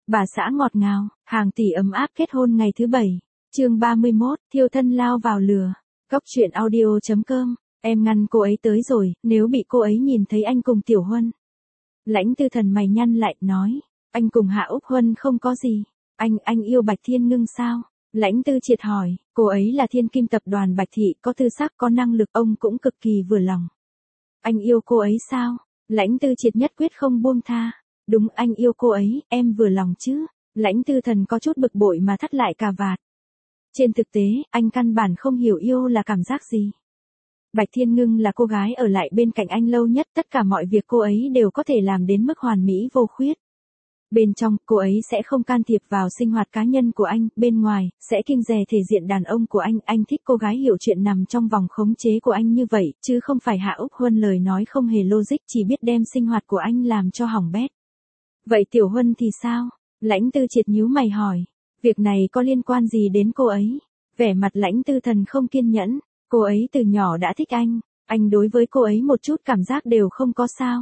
Bà xã ngọt ngào, hàng tỷ ấm áp kết hôn ngày thứ 7. Chương 31, thiêu thân lao vào lửa. Cốc truyện audio.com. Em ngăn cô ấy tới rồi, nếu bị cô ấy nhìn thấy anh cùng Tiểu Huân. Lãnh Tư Thần mày nhăn lại, nói, anh cùng Hạ Úc Huân không có gì. Anh yêu Bạch Thiên Ngưng sao? Lãnh Tư Triệt hỏi, cô ấy là thiên kim tập đoàn Bạch Thị, có tư sắc, có năng lực, ông cũng cực kỳ vừa lòng. Anh yêu cô ấy sao? Lãnh Tư Triệt nhất quyết không buông tha. Đúng, anh yêu cô ấy, em vừa lòng chứ. Lãnh Tư Thần có chút bực bội mà thắt lại cà vạt. Trên thực tế, anh căn bản không hiểu yêu là cảm giác gì. Bạch Thiên Ngưng là cô gái ở lại bên cạnh anh lâu nhất, tất cả mọi việc cô ấy đều có thể làm đến mức hoàn mỹ vô khuyết. Bên trong, cô ấy sẽ không can thiệp vào sinh hoạt cá nhân của anh, bên ngoài, sẽ kiêng dè thể diện đàn ông của anh thích cô gái hiểu chuyện nằm trong vòng khống chế của anh như vậy, chứ không phải Hạ Úc Huân lời nói không hề logic, chỉ biết đem sinh hoạt của anh làm cho hỏng bét. Vậy Tiểu Huân thì sao? Lãnh Tư Triệt nhíu mày hỏi, việc này có liên quan gì đến cô ấy? Vẻ mặt Lãnh Tư Thần không kiên nhẫn, cô ấy từ nhỏ đã thích anh đối với cô ấy một chút cảm giác đều không có sao?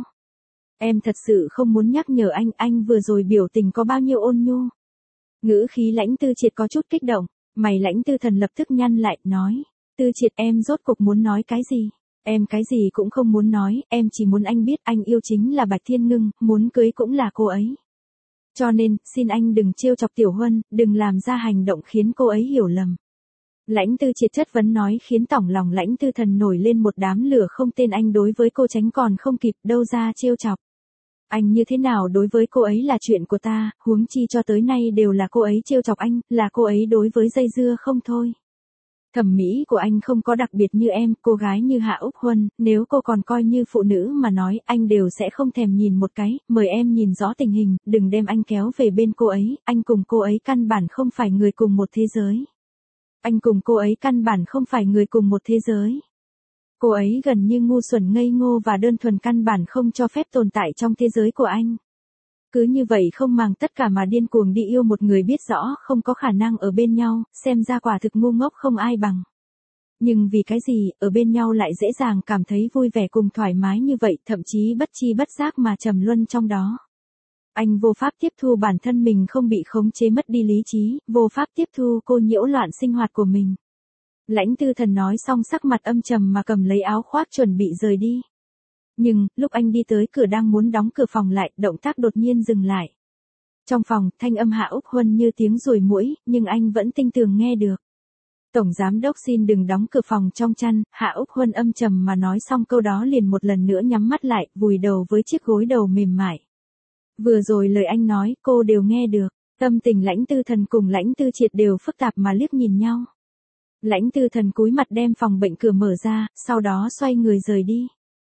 Em thật sự không muốn nhắc nhở anh vừa rồi biểu tình có bao nhiêu ôn nhu. Ngữ khí Lãnh Tư Triệt có chút kích động, mày Lãnh Tư Thần lập tức nhăn lại, nói, Tư Triệt em rốt cuộc muốn nói cái gì? Em cái gì cũng không muốn nói, em chỉ muốn anh biết anh yêu chính là Bạch Thiên Ngưng, muốn cưới cũng là cô ấy. Cho nên, xin anh đừng trêu chọc Tiểu Huân, đừng làm ra hành động khiến cô ấy hiểu lầm. Lãnh Tư Triệt chất vấn nói khiến tỏng lòng Lãnh Tư Thần nổi lên một đám lửa không tên, anh đối với cô tránh còn không kịp, đâu ra trêu chọc. Anh như thế nào đối với cô ấy là chuyện của ta, huống chi cho tới nay đều là cô ấy trêu chọc anh, là cô ấy đối với dây dưa không thôi. Thẩm mỹ của anh không có đặc biệt như em, cô gái như Hạ Úc Huân, nếu cô còn coi như phụ nữ mà nói, anh đều sẽ không thèm nhìn một cái, mời em nhìn rõ tình hình, đừng đem anh kéo về bên cô ấy, anh cùng cô ấy căn bản không phải người cùng một thế giới. Anh cùng cô ấy căn bản không phải người cùng một thế giới. Cô ấy gần như ngu xuẩn ngây ngô và đơn thuần, căn bản không cho phép tồn tại trong thế giới của anh. Cứ như vậy không màng tất cả mà điên cuồng đi yêu một người biết rõ không có khả năng ở bên nhau, xem ra quả thực ngu ngốc không ai bằng. Nhưng vì cái gì, ở bên nhau lại dễ dàng cảm thấy vui vẻ cùng thoải mái như vậy, thậm chí bất chi bất giác mà trầm luân trong đó. Anh vô pháp tiếp thu bản thân mình không bị khống chế mất đi lý trí, vô pháp tiếp thu cô nhiễu loạn sinh hoạt của mình. Lãnh Tư Thần nói xong sắc mặt âm trầm mà cầm lấy áo khoác chuẩn bị rời đi. Nhưng, lúc anh đi tới cửa đang muốn đóng cửa phòng lại, động tác đột nhiên dừng lại. Trong phòng, thanh âm Hạ Úc Huân như tiếng ruồi muỗi, nhưng anh vẫn tinh tường nghe được. Tổng giám đốc xin đừng đóng cửa phòng trong chăn, Hạ Úc Huân âm trầm mà nói xong câu đó liền một lần nữa nhắm mắt lại, vùi đầu với chiếc gối đầu mềm mại. Vừa rồi lời anh nói, cô đều nghe được, tâm tình Lãnh Tư Thần cùng Lãnh Tư Triệt đều phức tạp mà liếc nhìn nhau. Lãnh Tư Thần cúi mặt đem phòng bệnh cửa mở ra, sau đó xoay người rời đi.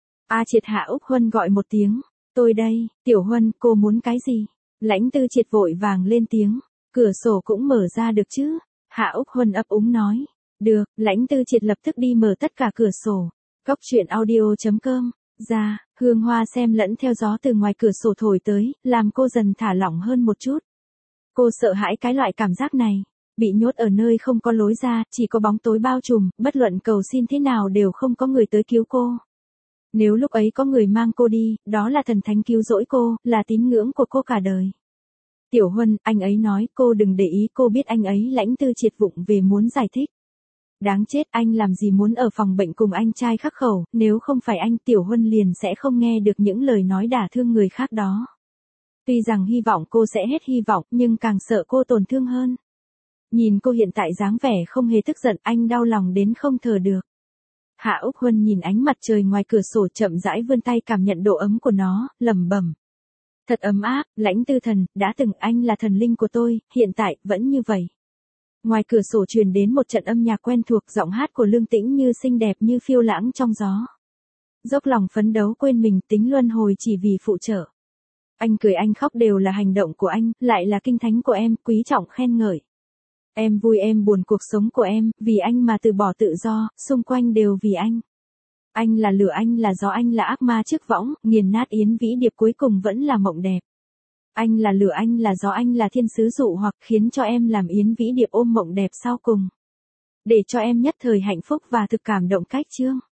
A Triệt, Hạ Úc Huân gọi một tiếng, tôi đây, Tiểu Huân, cô muốn cái gì? Lãnh Tư Triệt vội vàng lên tiếng, cửa sổ cũng mở ra được chứ? Hạ Úc Huân ấp úng nói, được, Lãnh Tư Triệt lập tức đi mở tất cả cửa sổ. Cốc truyện audio.com, ra, hương hoa xem lẫn theo gió từ ngoài cửa sổ thổi tới, làm cô dần thả lỏng hơn một chút. Cô sợ hãi cái loại cảm giác này. Bị nhốt ở nơi không có lối ra, chỉ có bóng tối bao trùm, bất luận cầu xin thế nào đều không có người tới cứu cô. Nếu lúc ấy có người mang cô đi, đó là thần thánh cứu rỗi cô, là tín ngưỡng của cô cả đời. Tiểu Huân, anh ấy nói, cô đừng để ý, cô biết anh ấy. Lãnh Tư Triệt vụng về muốn giải thích. Đáng chết, anh làm gì muốn ở phòng bệnh cùng anh trai khắc khẩu, nếu không phải anh, Tiểu Huân liền sẽ không nghe được những lời nói đả thương người khác đó. Tuy rằng hy vọng cô sẽ hết hy vọng, nhưng càng sợ cô tổn thương hơn. Nhìn cô hiện tại dáng vẻ không hề tức giận, anh đau lòng đến không thở được. Hạ Úc Huân nhìn ánh mặt trời ngoài cửa sổ chậm rãi vươn tay cảm nhận độ ấm của nó, lẩm bẩm. Thật ấm áp, Lãnh Tư Thần, đã từng anh là thần linh của tôi, hiện tại, vẫn như vậy. Ngoài cửa sổ truyền đến một trận âm nhạc quen thuộc, giọng hát của Lương Tĩnh Như xinh đẹp như phiêu lãng trong gió. Dốc lòng phấn đấu quên mình, tính luân hồi chỉ vì phụ trợ. Anh cười anh khóc đều là hành động của anh, lại là kinh thánh của em, quý trọng khen ngợi. Em vui em buồn cuộc sống của em, vì anh mà từ bỏ tự do, xung quanh đều vì anh. Anh là lửa, anh là gió, anh là ác ma trước võng, nghiền nát yến vĩ điệp cuối cùng vẫn là mộng đẹp. Anh là lửa, anh là gió, anh là thiên sứ dụ hoặc khiến cho em làm yến vĩ điệp ôm mộng đẹp sau cùng. Để cho em nhất thời hạnh phúc và thực cảm động cách chương.